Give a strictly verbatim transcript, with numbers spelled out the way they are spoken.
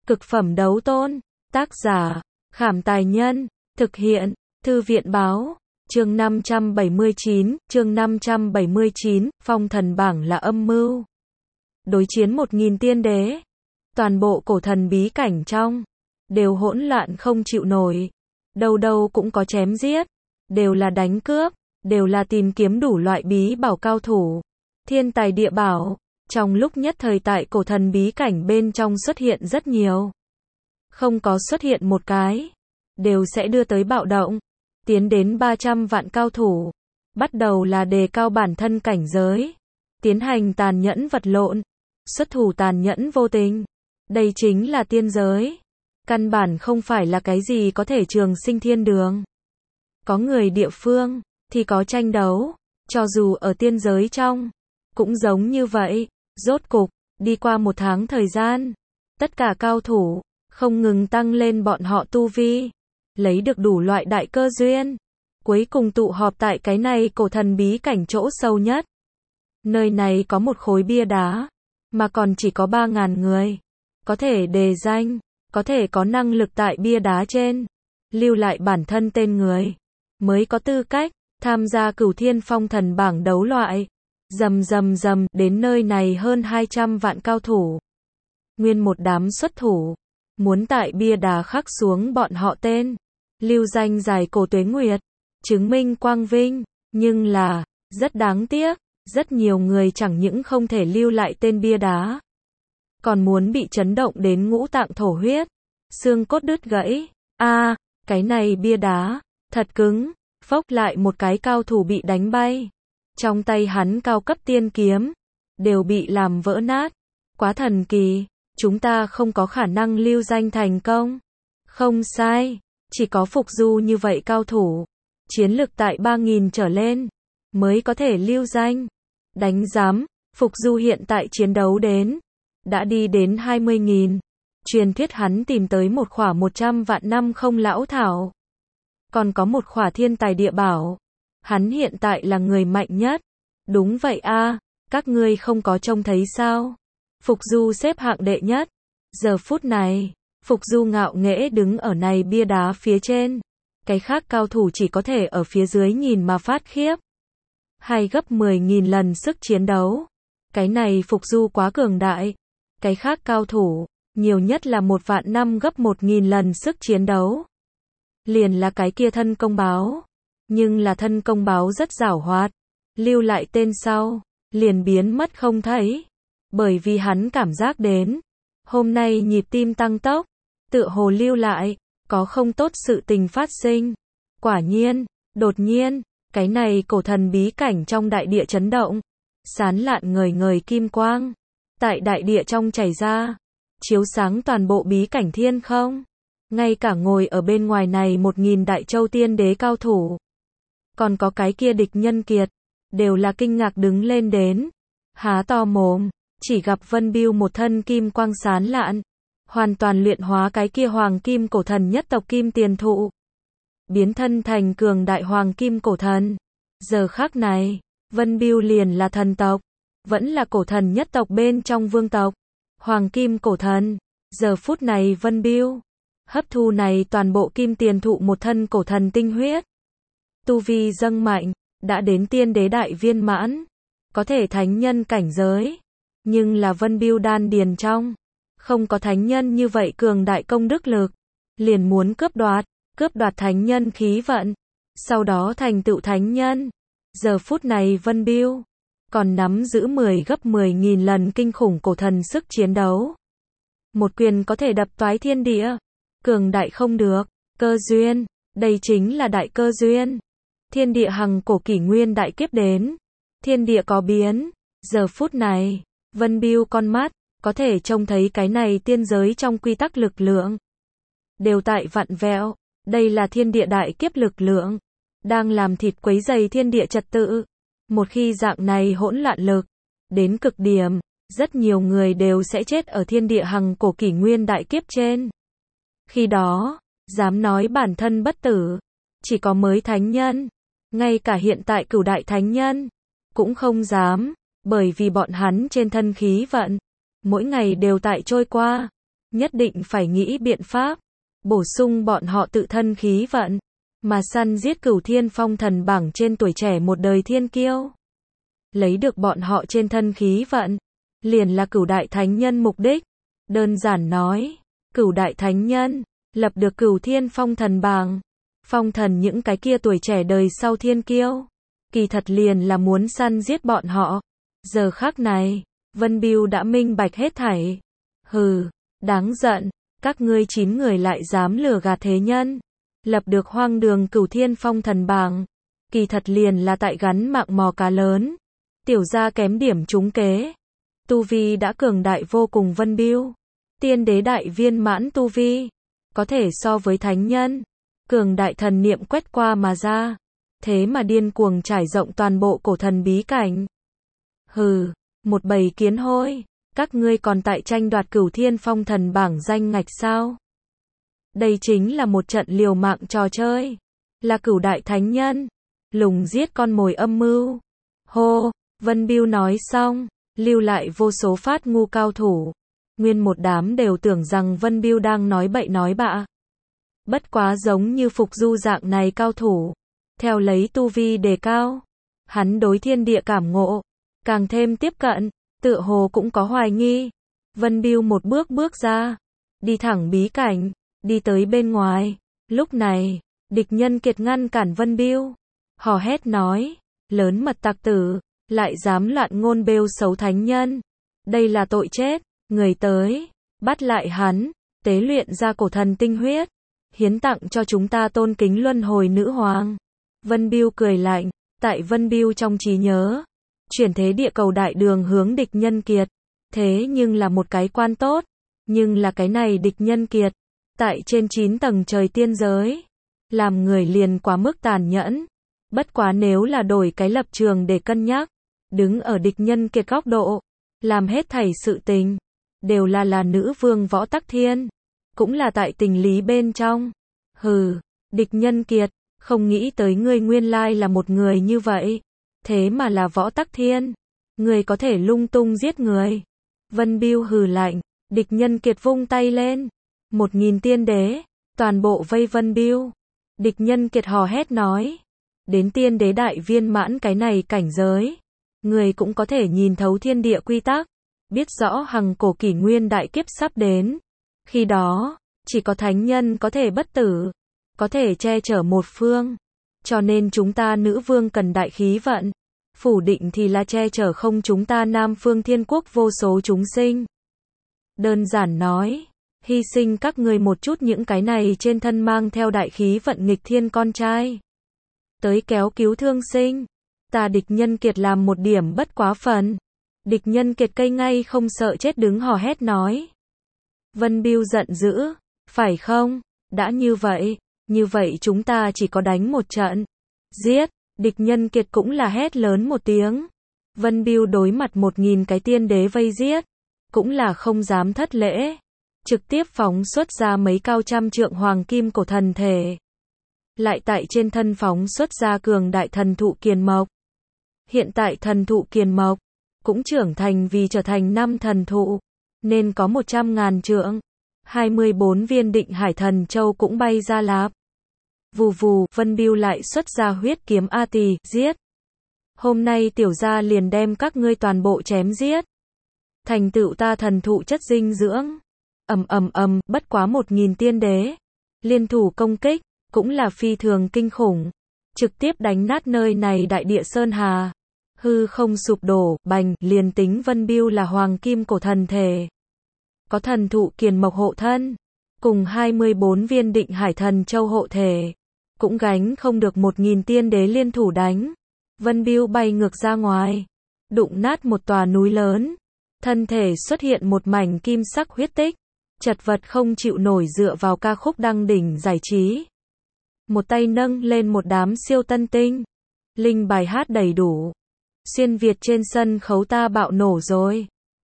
Cực phẩm đấu tôn. Tác giả, Khảm Tài Nhân. Thực hiện, Thư viện Báo. Chương năm trăm bảy mươi chín, chương năm trăm bảy mươi chín, phong thần bảng là âm mưu. Đối chiến một nghìn tiên đế. Toàn bộ cổ thần bí cảnh trong, đều hỗn loạn không chịu nổi. Đâu đâu cũng có chém giết, đều là đánh cướp, đều là tìm kiếm đủ loại bí bảo cao thủ. Thiên tài địa bảo, trong lúc nhất thời tại cổ thần bí cảnh bên trong xuất hiện rất nhiều. Không có xuất hiện một cái, đều sẽ đưa tới bạo động. Tiến đến ba trăm vạn cao thủ, bắt đầu là đề cao bản thân cảnh giới, tiến hành tàn nhẫn vật lộn, xuất thủ tàn nhẫn vô tình. Đây chính là tiên giới. Căn bản không phải là cái gì có thể trường sinh thiên đường. Có người địa phương, thì có tranh đấu, cho dù ở tiên giới trong, cũng giống như vậy. Rốt cục, đi qua một tháng thời gian, tất cả cao thủ, không ngừng tăng lên bọn họ tu vi, lấy được đủ loại đại cơ duyên, cuối cùng tụ họp tại cái này cổ thần bí cảnh chỗ sâu nhất. Nơi này có một khối bia đá, mà còn chỉ có ba ngàn người, có thể đề danh, có thể có năng lực tại bia đá trên, lưu lại bản thân tên người, mới có tư cách, tham gia cửu thiên phong thần bảng đấu loại. Rầm rầm rầm, đến nơi này hơn hai trăm vạn cao thủ. Nguyên một đám xuất thủ, muốn tại bia đá khắc xuống bọn họ tên, lưu danh dài cổ tuế nguyệt, chứng minh quang vinh, nhưng là, rất đáng tiếc, rất nhiều người chẳng những không thể lưu lại tên bia đá, còn muốn bị chấn động đến ngũ tạng thổ huyết, xương cốt đứt gãy. A, à, cái này bia đá, thật cứng, phốc lại một cái cao thủ bị đánh bay. Trong tay hắn cao cấp tiên kiếm, đều bị làm vỡ nát. Quá thần kỳ, chúng ta không có khả năng lưu danh thành công. Không sai, chỉ có Phục Du như vậy cao thủ, chiến lực tại ba nghìn trở lên, mới có thể lưu danh. Đánh giám, Phục Du hiện tại chiến đấu đến, đã đi đến hai mươi nghìn. Truyền thuyết hắn tìm tới một khỏa một trăm vạn năm không lão thảo. Còn có một khỏa thiên tài địa bảo. Hắn hiện tại là người mạnh nhất. Đúng vậy a, à, các ngươi không có trông thấy sao? Phục Du xếp hạng đệ nhất. Giờ phút này, Phục Du ngạo nghễ đứng ở này bia đá phía trên. Cái khác cao thủ chỉ có thể ở phía dưới nhìn mà phát khiếp. Hay gấp mười nghìn lần sức chiến đấu. Cái này Phục Du quá cường đại. Cái khác cao thủ, nhiều nhất là một vạn năm gấp một nghìn lần sức chiến đấu. Liền là cái kia thân công báo. Nhưng là thân công báo rất giảo hoạt, lưu lại tên sau, liền biến mất không thấy. Bởi vì hắn cảm giác đến, hôm nay nhịp tim tăng tốc, tựa hồ lưu lại, có không tốt sự tình phát sinh. Quả nhiên, đột nhiên, cái này cổ thần bí cảnh trong đại địa chấn động, sán lạn ngời ngời kim quang, tại đại địa trong chảy ra, chiếu sáng toàn bộ bí cảnh thiên không. Ngay cả ngồi ở bên ngoài này một nghìn đại châu tiên đế cao thủ, còn có cái kia địch nhân kiệt, đều là kinh ngạc đứng lên đến, há to mồm, chỉ gặp Vân Bưu một thân kim quang sán lạn, hoàn toàn luyện hóa cái kia hoàng kim cổ thần nhất tộc kim tiền thụ, biến thân thành cường đại hoàng kim cổ thần. Giờ khắc này, Vân Bưu liền là thần tộc, vẫn là cổ thần nhất tộc bên trong vương tộc, hoàng kim cổ thần. Giờ phút này Vân Bưu hấp thu này toàn bộ kim tiền thụ một thân cổ thần tinh huyết, tu vi dâng mạnh, đã đến tiên đế đại viên mãn, có thể thánh nhân cảnh giới, nhưng là Vân Bưu đan điền trong, không có thánh nhân như vậy cường đại công đức lực, liền muốn cướp đoạt, cướp đoạt thánh nhân khí vận, sau đó thành tựu thánh nhân. Giờ phút này Vân Bưu còn nắm giữ mười gấp mười nghìn lần kinh khủng cổ thần sức chiến đấu. Một quyền có thể đập toái thiên địa, cường đại không được, cơ duyên, đây chính là đại cơ duyên. Thiên địa hằng cổ kỷ nguyên đại kiếp đến, thiên địa có biến. Giờ phút này, Vân Bưu con mắt, có thể trông thấy cái này tiên giới trong quy tắc lực lượng, đều tại vặn vẹo. Đây là thiên địa đại kiếp lực lượng, đang làm thịt quấy dày thiên địa trật tự. Một khi dạng này hỗn loạn lực, đến cực điểm, rất nhiều người đều sẽ chết ở thiên địa hằng cổ kỷ nguyên đại kiếp trên. Khi đó, dám nói bản thân bất tử, chỉ có mới thánh nhân. Ngay cả hiện tại cửu đại thánh nhân, cũng không dám, bởi vì bọn hắn trên thân khí vận, mỗi ngày đều tại trôi qua. nhất định phải nghĩ biện pháp, bổ sung bọn họ tự thân khí vận, mà săn giết cửu thiên phong thần bảng trên tuổi trẻ một đời thiên kiêu. Lấy được bọn họ trên thân khí vận, liền là cửu đại thánh nhân mục đích. Đơn giản nói, cửu đại thánh nhân, lập được cửu thiên phong thần bảng, phong thần những cái kia tuổi trẻ đời sau thiên kiêu. Kỳ thật liền là muốn săn giết bọn họ. Giờ khắc này, Vân Bưu đã minh bạch hết thảy. Hừ, đáng giận, các ngươi chín người lại dám lừa gạt thế nhân. Lập được hoang đường cửu thiên phong thần bảng. Kỳ thật liền là tại gắn mạng mò cá lớn. Tiểu gia kém điểm trúng kế. Tu vi đã cường đại vô cùng Vân Bưu. Tiên đế đại viên mãn tu vi. Có thể so với thánh nhân. Cường đại thần niệm quét qua mà ra. Thế mà điên cuồng trải rộng toàn bộ cổ thần bí cảnh. Hừ, một bầy kiến hôi. Các ngươi còn tại tranh đoạt cửu thiên phong thần bảng danh ngạch sao? Đây chính là một trận liều mạng trò chơi. Là cửu đại thánh nhân. Lùng giết con mồi âm mưu. Hô, Vân Bưu nói xong, lưu lại vô số phát ngu cao thủ. Nguyên một đám đều tưởng rằng Vân Bưu đang nói bậy nói bạ. Bất quá giống như Phục Du dạng này cao thủ. Theo lấy tu vi đề cao. Hắn đối thiên địa cảm ngộ. Càng thêm tiếp cận. Tựa hồ cũng có hoài nghi. Vân Bưu một bước bước ra. Đi thẳng bí cảnh. Đi tới bên ngoài. Lúc này, địch nhân kiệt ngăn cản Vân Bưu. Hò hét nói. Lớn mật tặc tử. Lại dám loạn ngôn bêu xấu thánh nhân. Đây là tội chết. Người tới. Bắt lại hắn. Tế luyện ra cổ thần tinh huyết. Hiến tặng cho chúng ta tôn kính luân hồi nữ hoàng. Vân Bưu cười lạnh. Tại Vân Bưu trong trí nhớ. Chuyển thế địa cầu đại đường hướng địch nhân kiệt. Thế nhưng là một cái quan tốt. Nhưng là cái này địch nhân kiệt. Tại trên chín tầng trời tiên giới. Làm người liền quá mức tàn nhẫn. Bất quá nếu là đổi cái lập trường để cân nhắc. Đứng ở địch nhân kiệt góc độ. Làm hết thảy sự tình. Đều là là nữ vương Võ Tắc Thiên. Cũng là tại tình lý bên trong. Hừ, địch nhân kiệt. Không nghĩ tới ngươi nguyên lai là một người như vậy. Thế mà là Võ Tắc Thiên. Người có thể lung tung giết người. Vân Bưu hừ lạnh. Địch nhân kiệt vung tay lên. Một nghìn tiên đế. Toàn bộ vây Vân Bưu. Địch nhân kiệt hò hét nói. Đến tiên đế đại viên mãn cái này cảnh giới. Người cũng có thể nhìn thấu thiên địa quy tắc. Biết rõ hằng cổ kỷ nguyên đại kiếp sắp đến. Khi đó, chỉ có thánh nhân có thể bất tử. Có thể che chở một phương. Cho nên chúng ta nữ vương cần đại khí vận. Phủ định thì là che chở không chúng ta nam phương thiên quốc vô số chúng sinh. Đơn giản nói. Hy sinh các ngươi một chút những cái này trên thân mang theo đại khí vận nghịch thiên con trai. Tới kéo cứu thương sinh. Ta địch nhân kiệt làm một điểm bất quá phần. Địch nhân kiệt cây ngay không sợ chết đứng hò hét nói. Vân Bưu giận dữ. Phải không? Đã như vậy. Như vậy chúng ta chỉ có đánh một trận. Giết. Địch nhân kiệt cũng là hét lớn một tiếng. Vân Bưu đối mặt một nghìn cái tiên đế vây giết. Cũng là không dám thất lễ. Trực tiếp phóng xuất ra mấy cao trăm trượng hoàng kim cổ thần thể. Lại tại trên thân phóng xuất ra cường đại thần thụ kiền mộc. Hiện tại thần thụ kiền mộc. Cũng trưởng thành vì trở thành năm thần thụ. Nên có một trăm ngàn trượng. hai mươi bốn viên định hải thần châu cũng bay ra lạp. Vù vù, Vân Bưu lại xuất ra huyết kiếm A Tỳ, giết. Hôm nay tiểu gia liền đem các ngươi toàn bộ chém giết. Thành tựu ta thần thụ chất dinh dưỡng. Ầm ầm ầm, bất quá một nghìn tiên đế. Liên thủ công kích, cũng là phi thường kinh khủng. Trực tiếp đánh nát nơi này đại địa sơn hà. Hư không sụp đổ, bành, liền tính Vân Bưu là hoàng kim cổ thần thể. Có thần thụ kiền mộc hộ thân. Cùng hai mươi bốn viên định hải thần châu hộ thể. Cũng gánh không được một nghìn tiên đế liên thủ đánh. Vân Bưu bay ngược ra ngoài. Đụng nát một tòa núi lớn. Thân thể xuất hiện một mảnh kim sắc huyết tích. Chật vật không chịu nổi dựa vào ca khúc đăng đỉnh giải trí. Một tay nâng lên một đám siêu tân tinh. Linh bài hát đầy đủ. Xuyên Việt trên sân khấu ta bạo nổ rồi.